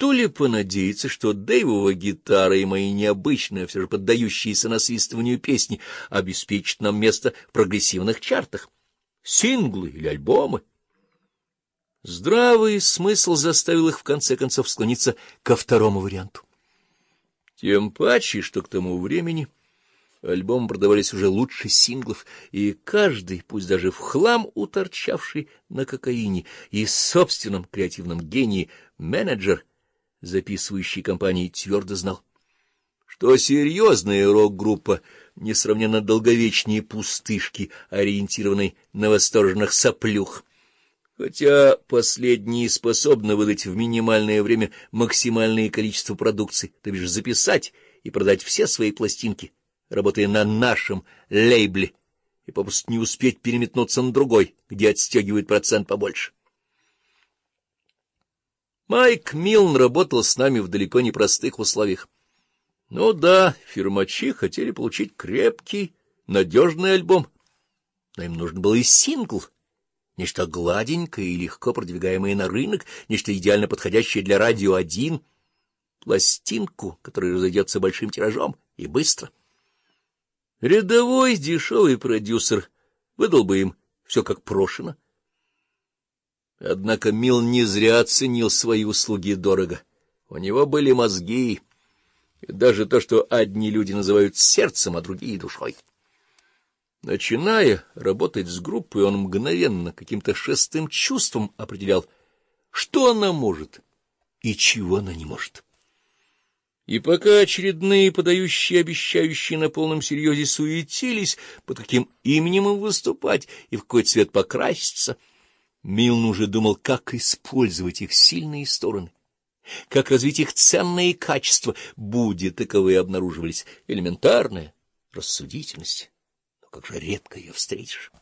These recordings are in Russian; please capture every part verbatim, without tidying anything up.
то ли понадеяться, что Дэйвова гитара и мои необычные, все же поддающиеся насвистыванию песни, обеспечат нам место в прогрессивных чартах, синглы или альбомы. Здравый смысл заставил их в конце концов склониться ко второму варианту. Тем паче, что к тому времени альбомы продавались уже лучше синглов, и каждый, пусть даже в хлам уторчавший на кокаине и собственном креативном гении менеджер, записывающий компании, твердо знал, что серьезная рок-группа несравненно долговечнее пустышки, ориентированной на восторженных соплюх, хотя последние способны выдать в минимальное время максимальное количество продукции, то бишь записать и продать все свои пластинки, работая на нашем лейбле, и попросту не успеть переметнуться на другой, где отстегивают процент побольше. Майк Милн работал с нами в далеко не простых условиях. Ну да, фирмачи хотели получить крепкий, надежный альбом, но им нужен был и сингл, нечто гладенькое и легко продвигаемое на рынок, нечто идеально подходящее для радио один, пластинку, которая разойдется большим тиражом и быстро. Рядовой дешевый продюсер выдал бы им все как прошено. Однако Милн не зря оценил свои услуги дорого. У него были мозги, и даже то, что одни люди называют сердцем, а другие — душой. Начиная работать с группой, он мгновенно каким-то шестым чувством определял, что она может и чего она не может. И пока очередные подающие, обещающие на полном серьезе суетились, под каким именем им выступать и в какой цвет покраситься, Милн уже думал, как использовать их сильные стороны, как развить их ценные качества, будь таковые обнаруживались, элементарная рассудительность. Но как же редко ее встретишь.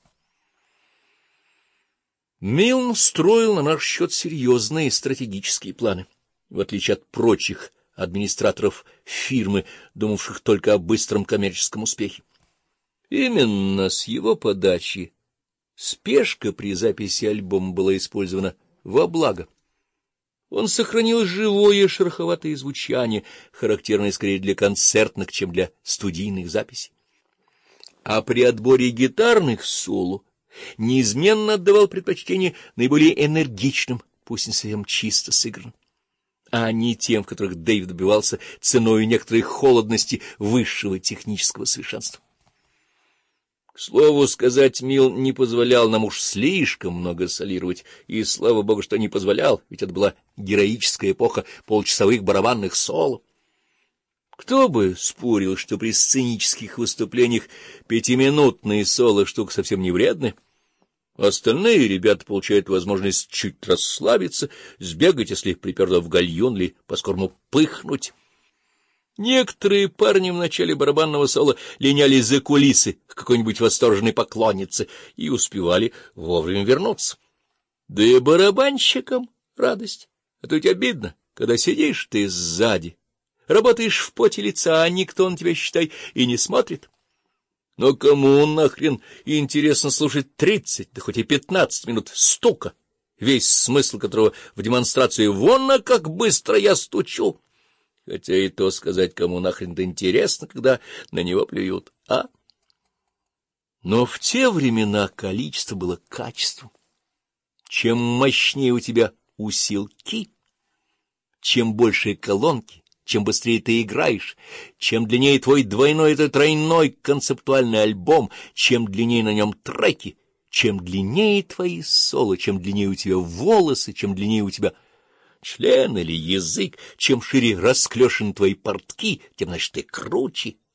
Милн строил на наш счет серьезные стратегические планы, в отличие от прочих администраторов фирмы, думавших только о быстром коммерческом успехе. Именно с его подачи спешка при записи альбома была использована во благо. Он сохранил живое шероховатое звучание, характерное скорее для концертных, чем для студийных записей. А при отборе гитарных соло неизменно отдавал предпочтение наиболее энергичным, пусть не совсем чисто сыгранным, а не тем, в которых Дэйв добивался ценой некоторой холодности высшего технического совершенства. К слову сказать, Милн не позволял нам уж слишком много солировать, и, слава богу, что не позволял, ведь это была героическая эпоха полчасовых барабанных соло. Кто бы спорил, что при сценических выступлениях пятиминутные соло — штука совсем не вредная. Остальные ребята получают возможность чуть расслабиться, сбегать, если приперло в гальюн, или по-скорому пыхнуть. Некоторые парни в начале барабанного соло линяли за кулисы к какой-нибудь восторженной поклоннице и успевали вовремя вернуться. Да и барабанщикам радость. А то ведь обидно, когда сидишь ты сзади, работаешь в поте лица, а никто на тебя, считай, и не смотрит. Но кому нахрен интересно слушать тридцать, да хоть и пятнадцать минут стука, весь смысл которого в демонстрации «вон, а как быстро я стучу». Хотя и то сказать, кому нахрен-то интересно, когда на него плюют, а? Но в те времена количество было качеством. Чем мощнее у тебя усилки, чем больше колонки, чем быстрее ты играешь, чем длиннее твой двойной или тройной концептуальный альбом, чем длиннее на нем треки, чем длиннее твои соло, чем длиннее у тебя волосы, чем длиннее у тебя член или язык, чем шире расклешены твои портки, тем, значит, ты круче,